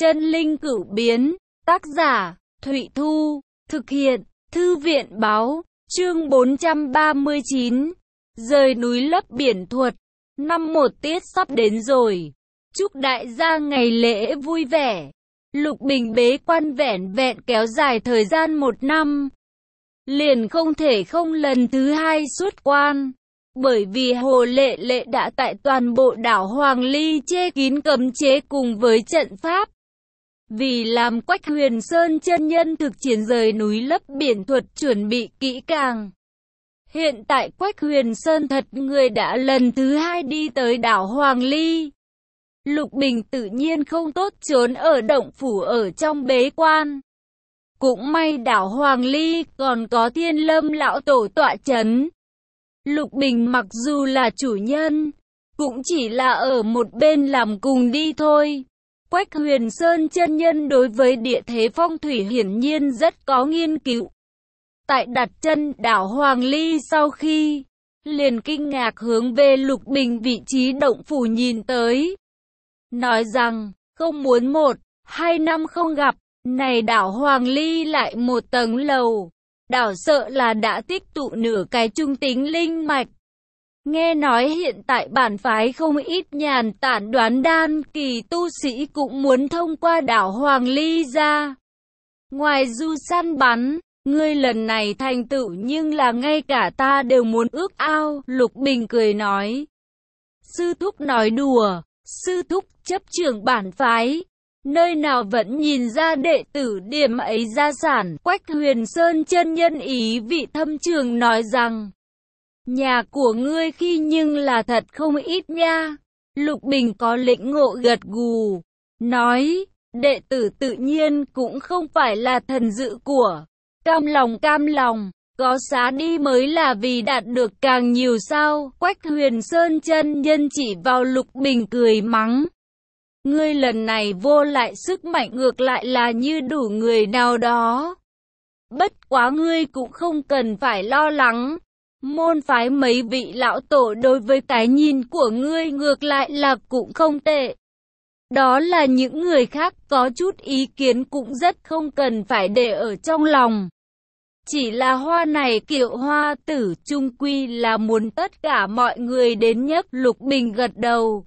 Chân linh cửu biến, tác giả, Thụy Thu, thực hiện, Thư viện báo, chương 439, rời núi lấp biển thuật, năm một tiết sắp đến rồi. Chúc đại gia ngày lễ vui vẻ. Lục Bình bế quan vẻn vẹn kéo dài thời gian 1 năm. Liền không thể không lần thứ 2 xuất quan. Bởi vì Hồ Lệ Lệ đã tại toàn bộ đảo Hoàng Ly che kín cấm chế cùng với trận pháp. Vì làm Quách Huyền Sơn chân nhân thực chiến rời núi lấp biển thuật chuẩn bị kỹ càng. Hiện tại Quách Huyền Sơn thật người đã lần thứ 2 đi tới đảo Hoàng Ly. Lục Bình tự nhiên không tốt trốn ở động phủ ở trong bế quan. Cũng may đảo Hoàng Ly còn có Thiên Lâm lão tổ tọa chấn. Lục Bình mặc dù là chủ nhân, cũng chỉ là ở một bên làm cùng đi thôi. Quách Huyền Sơn chân nhân đối với địa thế phong thủy hiển nhiên rất có nghiên cứu. Tại đặt chân đảo Hoàng Ly sau khi, liền kinh ngạc hướng về Lục Bình vị trí động phủ nhìn tới. Nói rằng, không muốn 1-2 năm không gặp, này đảo Hoàng Ly lại một tầng lầu. Đảo sợ là đã tích tụ nửa cái trung tính linh mạch. Nghe nói hiện tại bản phái không ít nhàn tản đoán đan kỳ tu sĩ cũng muốn thông qua đảo Hoàng Ly ra. Ngoài du săn bắn, ngươi lần này thành tựu nhưng là ngay cả ta đều muốn ước ao. Lục Bình cười nói. Sư thúc nói đùa, sư thúc chấp trưởng bản phái. Nơi nào vẫn nhìn ra đệ tử điểm ấy gia sản. Quách Huyền Sơn chân nhân ý vị thâm trường nói rằng. Nhà của ngươi khi nhưng là thật không ít nha. Lục Bình có lĩnh ngộ gật gù. Nói, đệ tử tự nhiên cũng không phải là thần dự của. Cam lòng, có xá đi mới là vì đạt được càng nhiều sao. Quách Huyền Sơn chân nhân chỉ vào Lục Bình cười mắng. Ngươi lần này vô lại sức mạnh ngược lại là như đủ người nào đó. Bất quá ngươi cũng không cần phải lo lắng. Môn phái mấy vị lão tổ đối với cái nhìn của ngươi ngược lại là cũng không tệ. Đó là những người khác có chút ý kiến cũng rất không cần phải để ở trong lòng. Chỉ là hoa này kiểu hoa tử chung quy là muốn tất cả mọi người đến nhất. Lục Bình gật đầu.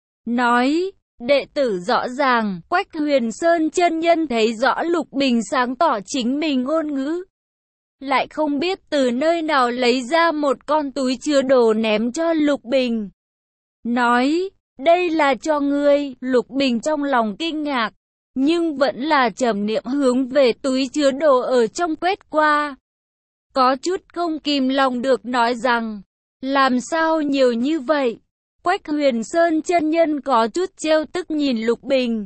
Nói, đệ tử rõ ràng. Quách Huyền Sơn chân nhân thấy rõ Lục Bình sáng tỏ chính mình ngôn ngữ. Lại không biết từ nơi nào lấy ra một con túi chứa đồ ném cho Lục Bình. Nói, đây là cho ngươi. Lục Bình trong lòng kinh ngạc, nhưng vẫn là trầm niệm hướng về túi chứa đồ ở trong quét qua. Có chút không kìm lòng được nói rằng, làm sao nhiều như vậy? Quách Huyền Sơn chân nhân có chút trêu tức nhìn Lục Bình.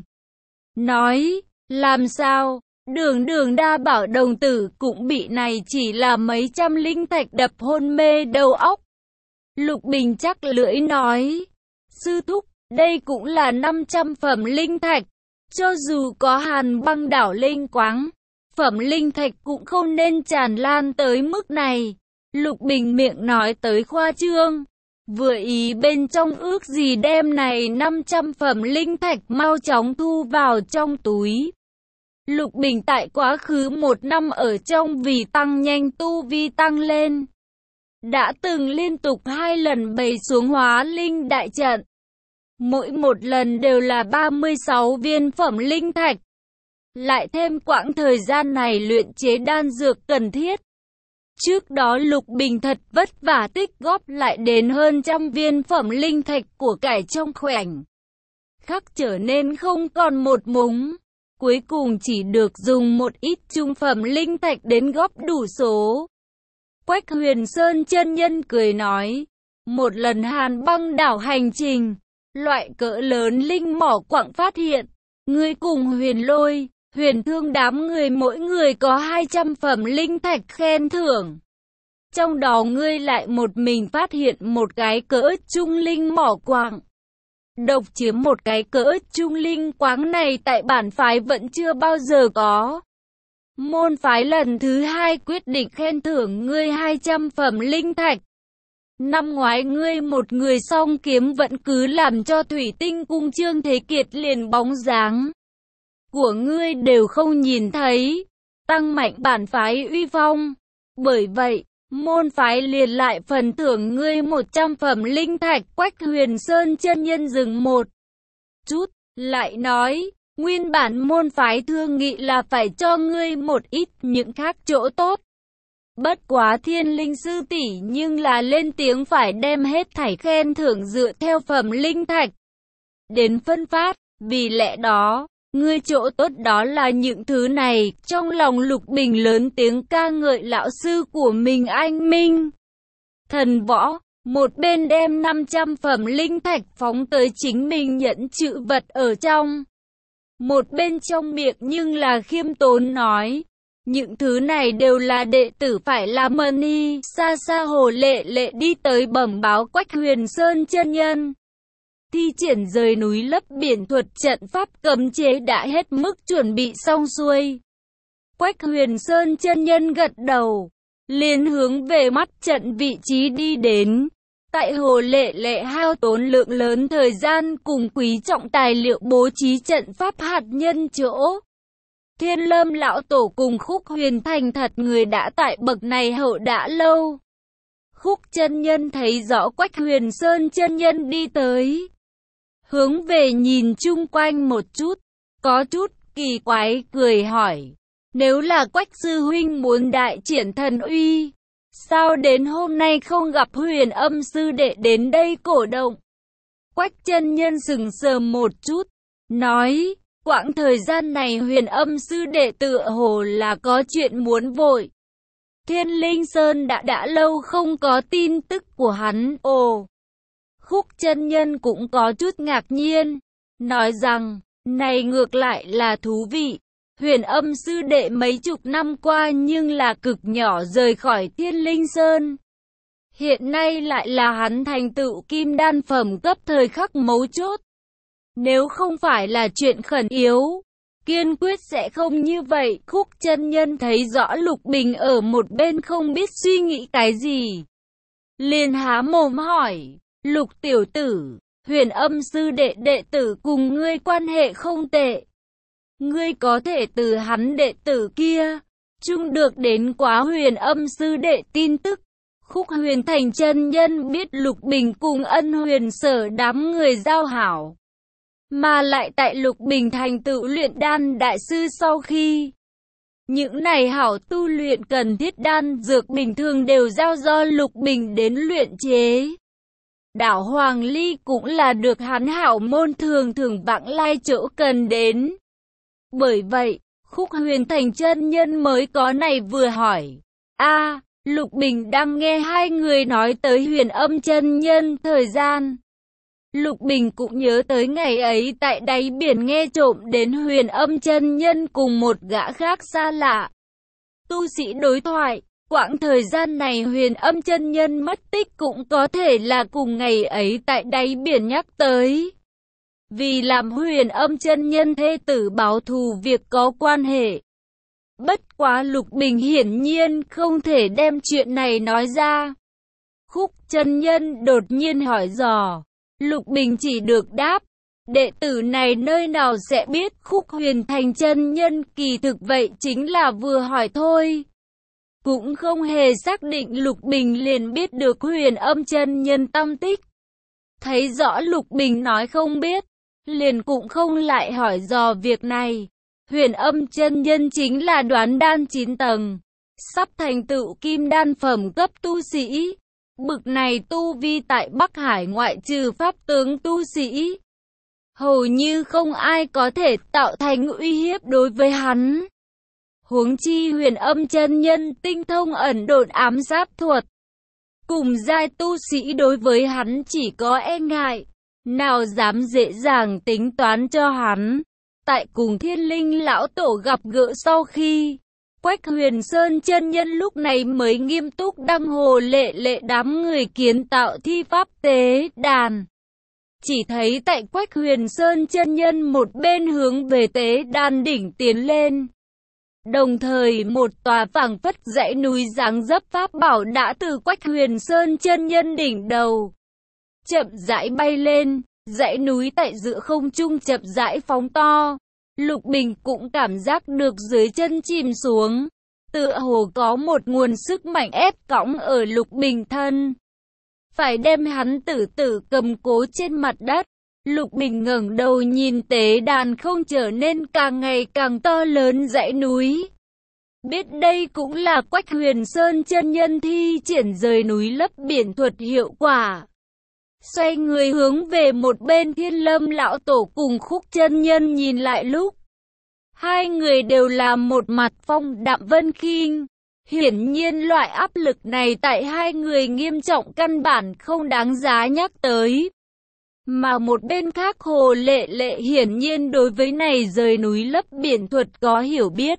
Nói, làm sao? Đường đa bảo đồng tử cũng bị này chỉ là mấy trăm linh thạch đập hôn mê đầu óc. Lục Bình chắc lưỡi nói, sư thúc, đây cũng là 500 phẩm linh thạch. Cho dù có Hàn Băng đảo linh quáng, phẩm linh thạch cũng không nên tràn lan tới mức này. Lục Bình miệng nói tới khoa trương. Vừa ý bên trong ước gì đem này 500 phẩm linh thạch mau chóng thu vào trong túi. Lục Bình tại quá khứ 1 năm ở trong vì tăng nhanh tu vi tăng lên. Đã từng liên tục 2 lần bày xuống hóa linh đại trận. Mỗi một lần đều là 36 viên phẩm linh thạch. Lại thêm quãng thời gian này luyện chế đan dược cần thiết. Trước đó Lục Bình thật vất vả tích góp lại đến hơn 100 viên phẩm linh thạch của cải trong khoảnh khắc trở nên không còn một mống. Cuối cùng chỉ được dùng một ít trung phẩm linh thạch đến góp đủ số. Quách Huyền Sơn chân nhân cười nói, một lần Hàn Băng đảo hành trình, loại cỡ lớn linh mỏ quặng phát hiện, ngươi cùng Huyền Lôi, Huyền Thương đám người mỗi người có 200 phẩm linh thạch khen thưởng. Trong đó ngươi lại một mình phát hiện một cái cỡ trung linh mỏ quặng. Độc chiếm một cái cỡ trung linh quáng này tại bản phái vẫn chưa bao giờ có. Môn phái lần thứ 2 quyết định khen thưởng ngươi 200 phẩm linh thạch. Năm ngoái ngươi một người song kiếm vẫn cứ làm cho Thủy Tinh Cung Trương Thế Kiệt liền bóng dáng. của ngươi đều không nhìn thấy, tăng mạnh bản phái uy phong. Bởi vậy, môn phái liền lại phần thưởng ngươi 100 phẩm linh thạch. Quách Huyền Sơn chân nhân dừng một chút, lại nói, nguyên bản môn phái thương nghị là phải cho ngươi một ít những khác chỗ tốt. Bất quá Thiên Linh sư tỷ nhưng là lên tiếng phải đem hết thảy khen thưởng dựa theo phẩm linh thạch đến phân phát, vì lẽ đó, ngươi chỗ tốt đó là những thứ này. Trong lòng Lục Bình lớn tiếng ca ngợi lão sư của mình anh Minh Thần Võ, một bên đem 500 phẩm linh thạch phóng tới chính mình nhẫn chữ vật ở trong, một bên trong miệng nhưng là khiêm tốn nói, những thứ này đều là đệ tử phải làm money. Xa xa Hồ Lệ Lệ đi tới bẩm báo Quách Huyền Sơn chân nhân, thi triển rời núi lấp biển thuật trận pháp cấm chế đã hết mức chuẩn bị xong xuôi. Quách Huyền Sơn chân nhân gật đầu, liền hướng về mắt trận vị trí đi đến. Tại Hồ Lệ Lệ hao tốn lượng lớn thời gian cùng quý trọng tài liệu bố trí trận pháp hạt nhân chỗ. Thiên Lâm lão tổ cùng Khúc Huyền thành thật người đã tại bậc này hậu đã lâu. Khúc chân nhân thấy rõ Quách Huyền Sơn chân nhân đi tới, hướng về nhìn chung quanh một chút, có chút kỳ quái cười hỏi, nếu là Quách sư huynh muốn đại triển thần uy, sao đến hôm nay không gặp Huyền Âm sư đệ đến đây cổ động? Quách chân nhân sững sờ một chút, nói, quãng thời gian này Huyền Âm sư đệ tựa hồ là có chuyện muốn vội. Thiên Linh Sơn đã lâu không có tin tức của hắn. Ồ, Khúc chân nhân cũng có chút ngạc nhiên, nói rằng, này ngược lại là thú vị. Huyền Âm sư đệ mấy chục năm qua nhưng là cực nhỏ rời khỏi Thiên Linh Sơn. Hiện nay lại là hắn thành tựu kim đan phẩm cấp thời khắc mấu chốt. Nếu không phải là chuyện khẩn yếu, kiên quyết sẽ không như vậy. Khúc chân nhân thấy rõ Lục Bình ở một bên không biết suy nghĩ cái gì, liền há mồm hỏi, Lục tiểu tử, Huyền Âm sư đệ tử cùng ngươi quan hệ không tệ. Ngươi có thể từ hắn đệ tử kia chung được đến quá Huyền Âm sư đệ tin tức. Khúc Huyền thành chân nhân biết Lục Bình cùng Ân Huyền sở đám người giao hảo, mà lại tại Lục Bình thành tựu luyện đan đại sư sau khi, những này hảo tu luyện cần thiết đan dược bình thường đều giao do Lục Bình đến luyện chế. Đảo Hoàng Ly cũng là được hắn hảo môn thường vãng lai chỗ cần đến. Bởi vậy, Khúc Huyền thành chân nhân mới có này vừa hỏi. Lục Bình đang nghe hai người nói tới Huyền Âm chân nhân thời gian. Lục Bình cũng nhớ tới ngày ấy tại đáy biển nghe trộm đến Huyền Âm chân nhân cùng một gã khác xa lạ tu sĩ đối thoại. Quãng thời gian này Huyền Âm chân nhân mất tích cũng có thể là cùng ngày ấy tại đáy biển nhắc tới. Vì làm Huyền Âm chân nhân thê tử báo thù việc có quan hệ. Bất quá Lục Bình hiển nhiên không thể đem chuyện này nói ra. Khúc chân nhân đột nhiên hỏi dò. Lục Bình chỉ được đáp, đệ tử này nơi nào sẽ biết. Khúc Huyền thành chân nhân kỳ thực vậy chính là vừa hỏi thôi, cũng không hề xác định. Lục Bình liền biết được Huyền Âm chân nhân tâm tích. Thấy rõ Lục Bình nói không biết, liền cũng không lại hỏi dò việc này. Huyền Âm chân nhân chính là đoán đan 9 tầng, sắp thành tựu kim đan phẩm cấp tu sĩ. Bực này tu vi tại Bắc Hải ngoại trừ pháp tướng tu sĩ, hầu như không ai có thể tạo thành uy hiếp đối với hắn. Huống chi Huyền Âm chân nhân tinh thông ẩn độn ám sát thuật, cùng giai tu sĩ đối với hắn chỉ có e ngại, nào dám dễ dàng tính toán cho hắn. Tại cùng Thiên Linh lão tổ gặp gỡ sau khi, Quách Huyền Sơn chân nhân lúc này mới nghiêm túc đăng Hồ Lệ Lệ đám người kiến tạo thi pháp tế đàn. Chỉ thấy tại Quách Huyền Sơn chân nhân một bên hướng về tế đàn đỉnh tiến lên, đồng thời một tòa phảng phất dãy núi dáng dấp pháp bảo đã từ Quách Huyền Sơn chân nhân đỉnh đầu chậm rãi bay lên. Dãy núi tại giữa không trung chậm rãi phóng to, Lục Bình cũng cảm giác được dưới chân chìm xuống. Tựa hồ có một nguồn sức mạnh ép cõng ở Lục Bình thân. Phải đem hắn tử tử cầm cố trên mặt đất. Lục Bình ngẩng đầu nhìn tế đàn không trở nên càng ngày càng to lớn dãy núi. Biết đây cũng là Quách Huyền Sơn chân nhân thi triển rời núi lấp biển thuật hiệu quả. Xoay người hướng về một bên Thiên Lâm lão tổ cùng Khúc chân nhân nhìn lại lúc. Hai người đều là một mặt phong đạm vân khinh. Hiển nhiên loại áp lực này tại hai người nghiêm trọng căn bản không đáng giá nhắc tới. Mà một bên khác Hồ Lệ Lệ hiển nhiên đối với này rời núi lấp biển thuật có hiểu biết.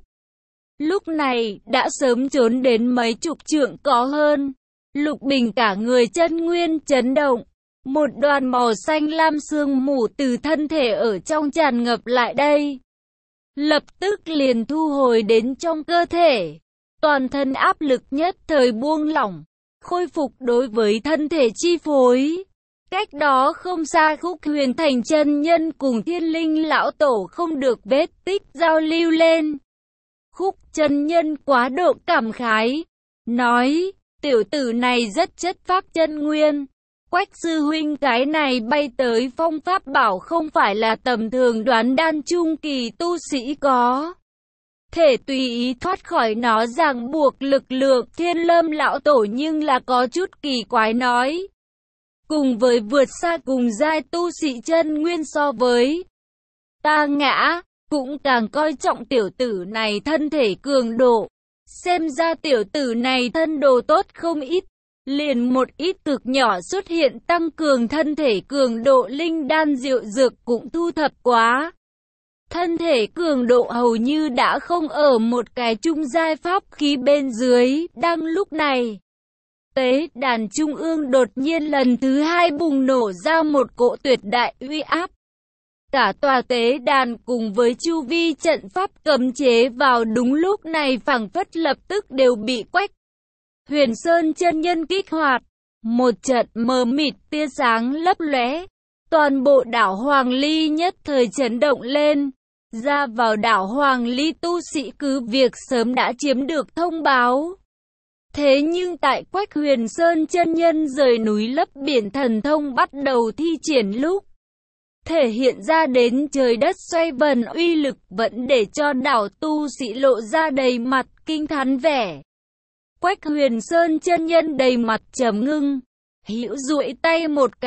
Lúc này đã sớm trốn đến mấy chục trượng có hơn. Lục Bình cả người chân nguyên chấn động. Một đoàn màu xanh lam sương mù từ thân thể ở trong tràn ngập lại đây. Lập tức liền thu hồi đến trong cơ thể. Toàn thân áp lực nhất thời buông lỏng. Khôi phục đối với thân thể chi phối. Cách đó không xa Khúc Huyền Thành chân nhân cùng Thiên Linh lão tổ không được vết tích giao lưu lên. Khúc chân nhân quá độ cảm khái. Nói, tiểu tử này rất chất phác chân nguyên. Quách sư huynh cái này bay tới phong pháp bảo không phải là tầm thường đoán đan trung kỳ tu sĩ có. Thể tùy ý thoát khỏi nó ràng buộc lực lượng. Thiên Lâm lão tổ nhưng là có chút kỳ quái nói. Cùng với vượt xa cùng giai tu sĩ chân nguyên so với ta ngã, cũng càng coi trọng tiểu tử này thân thể cường độ. Xem ra tiểu tử này thân đồ tốt không ít. Liền một ít cực nhỏ xuất hiện tăng cường thân thể cường độ linh đan diệu dược cũng thu thập quá. Thân thể cường độ hầu như đã không ở một cái trung giai pháp khí bên dưới. Đang lúc này, tế đàn trung ương đột nhiên lần thứ hai bùng nổ ra một cỗ tuyệt đại uy áp. Cả tòa tế đàn cùng với chu vi trận pháp cấm chế vào đúng lúc này phảng phất lập tức đều bị Quách Huyền Sơn chân nhân kích hoạt. Một trận mờ mịt tia sáng lấp lóe. Toàn bộ đảo Hoàng Ly nhất thời chấn động lên. Ra vào đảo Hoàng Ly tu sĩ cứ việc sớm đã chiếm được thông báo. Thế nhưng tại Quách Huyền Sơn chân nhân rời núi lấp biển thần thông bắt đầu thi triển lúc, thể hiện ra đến trời đất xoay vần uy lực vẫn để cho đảo tu sĩ lộ ra đầy mặt kinh thán vẻ. Quách Huyền Sơn chân nhân đầy mặt trầm ngưng, hữu duỗi tay một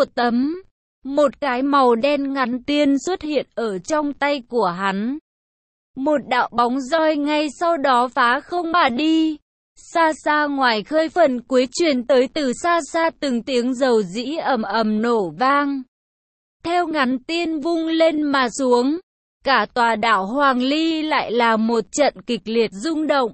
cái màu đen ngắn tiên xuất hiện ở trong tay của hắn. Một đạo bóng roi ngay sau đó phá không mà đi. Xa xa ngoài khơi phần cuối truyền tới từ xa xa từng tiếng dầu dĩ ầm ầm nổ vang. Theo ngắn tiên vung lên mà xuống, cả tòa đảo Hoàng Ly lại là một trận kịch liệt rung động.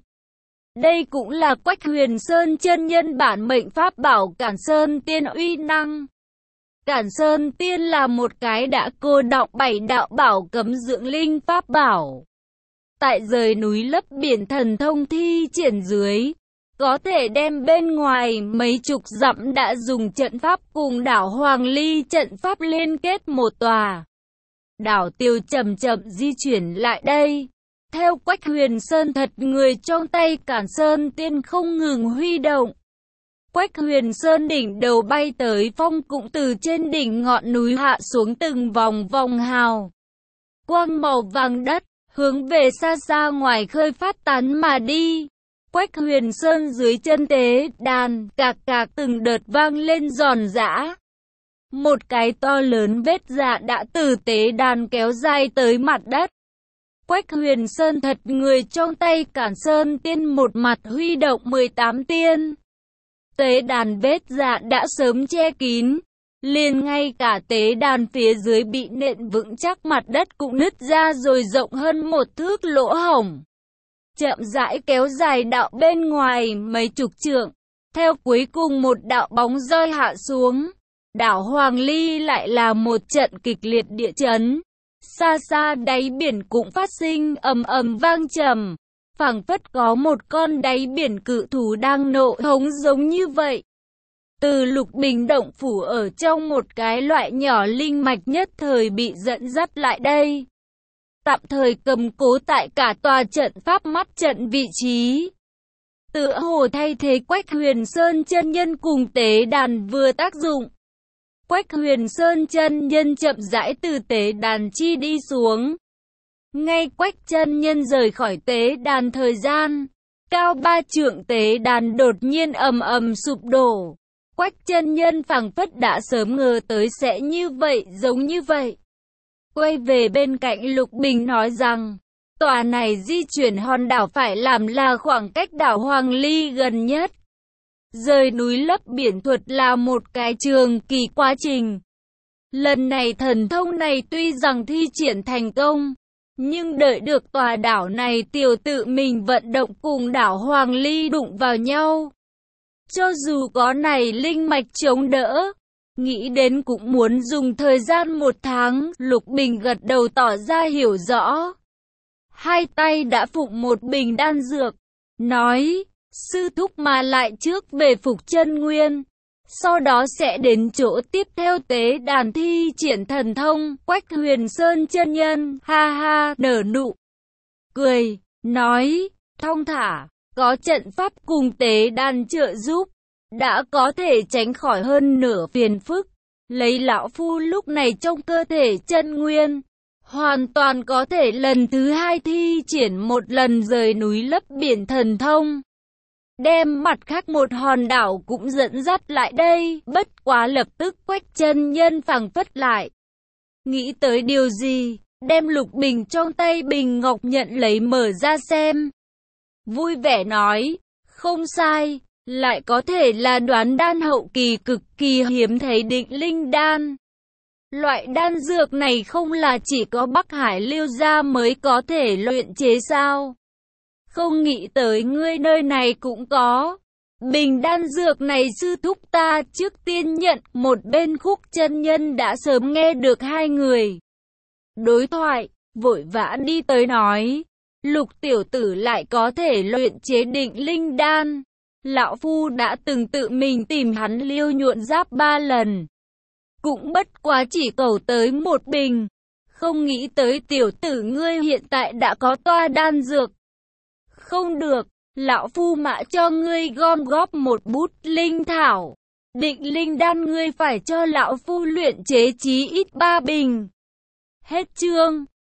Đây cũng là Quách Huyền Sơn chân nhân bản mệnh pháp bảo Cản Sơn Tiên uy năng. Cản Sơn Tiên là một cái đã cô đọng 7 đạo bảo cấm dưỡng linh pháp bảo. Tại rời núi lấp biển thần thông thi triển dưới, có thể đem bên ngoài mấy chục dặm đã dùng trận pháp cùng đảo Hoàng Ly trận pháp liên kết một tòa. Đảo Tiêu chậm chậm di chuyển lại đây. Theo Quách Huyền Sơn thật người trong tay Cản Sơn Tiên không ngừng huy động. Quách Huyền Sơn đỉnh đầu bay tới phong cũng từ trên đỉnh ngọn núi hạ xuống từng vòng vòng hào quang màu vàng đất, hướng về xa xa ngoài khơi phát tán mà đi. Quách Huyền Sơn dưới chân tế đàn, cạc cạc từng đợt vang lên giòn giã. Một cái to lớn vết dạ đã từ tế đàn kéo dài tới mặt đất. Quách Huyền Sơn thật người trong tay Cản Sơn Tiên một mặt huy động 18 tiên. Tế đàn vết dạ đã sớm che kín, liền ngay cả tế đàn phía dưới bị nện vững chắc mặt đất cũng nứt ra rồi rộng hơn một thước lỗ hổng. Chậm rãi kéo dài đạo bên ngoài mấy chục trượng, theo cuối cùng một đạo bóng roi hạ xuống. Đảo Hoàng Ly lại là một trận kịch liệt địa chấn. Xa xa đáy biển cũng phát sinh ầm ầm vang trầm, phảng phất có một con đáy biển cự thú đang nộ hống giống như vậy. Từ Lục Bình động phủ ở trong một cái loại nhỏ linh mạch nhất thời bị dẫn dắt lại đây. tạm thời cầm cố tại cả tòa trận pháp mắt trận vị trí. Tựa hồ thay thế Quách Huyền Sơn chân nhân cùng tế đàn vừa tác dụng. Quách Huyền Sơn chân nhân chậm rãi từ tế đàn chi đi xuống. Ngay Quách chân nhân rời khỏi tế đàn thời gian, cao 3 trượng tế đàn đột nhiên ầm ầm sụp đổ. Quách chân nhân phảng phất đã sớm ngờ tới sẽ như vậy, giống như vậy. Quay về bên cạnh Lục Bình nói rằng, tòa này di chuyển hòn đảo phải làm là khoảng cách đảo Hoàng Ly gần nhất. Rời núi lấp biển thuật là một cái trường kỳ quá trình. Lần này thần thông này tuy rằng thi triển thành công, nhưng đợi được tòa đảo này tiểu tự mình vận động cùng đảo Hoàng Ly đụng vào nhau. Cho dù có này linh mạch chống đỡ, nghĩ đến cũng muốn dùng thời gian 1 tháng, Lục Bình gật đầu tỏ ra hiểu rõ. Hai tay đã phụng một bình đan dược, nói, sư thúc mà lại trước về phục chân nguyên, sau đó sẽ đến chỗ tiếp theo tế đàn thi triển thần thông. Quách Huyền Sơn chân nhân, ha ha, nở nụ cười, nói, thong thả, có trận pháp cùng tế đàn trợ giúp, đã có thể tránh khỏi hơn nửa phiền phức. Lấy lão phu lúc này trong cơ thể chân nguyên, hoàn toàn có thể lần thứ 2 thi triển một lần rời núi lấp biển thần thông. Đem mặt khác một hòn đảo cũng dẫn dắt lại đây, bất quá lập tức Quách chân nhân phảng phất lại. Nghĩ tới điều gì, đem Lục Bình trong tay bình ngọc nhận lấy mở ra xem. Vui vẻ nói, không sai, lại có thể là đoán đan hậu kỳ cực kỳ hiếm thấy định linh đan. Loại đan dược này không là chỉ có Bắc Hải Liêu gia mới có thể luyện chế sao? Không nghĩ tới ngươi nơi này cũng có. Bình đan dược này sư thúc ta trước tiên nhận. Một bên Khúc chân nhân đã sớm nghe được hai người đối thoại, vội vã đi tới nói, Lục tiểu tử lại có thể luyện chế định linh đan. Lão phu đã từng tự mình tìm hắn liêu nhuộn giáp 3 lần, cũng bất quá chỉ cầu tới một bình. Không nghĩ tới tiểu tử ngươi hiện tại đã có toa đan dược. Không được, lão phu mã cho ngươi gom góp một bút linh thảo. Định linh đan ngươi phải cho lão phu luyện chế chí ít 3 bình. Hết chương.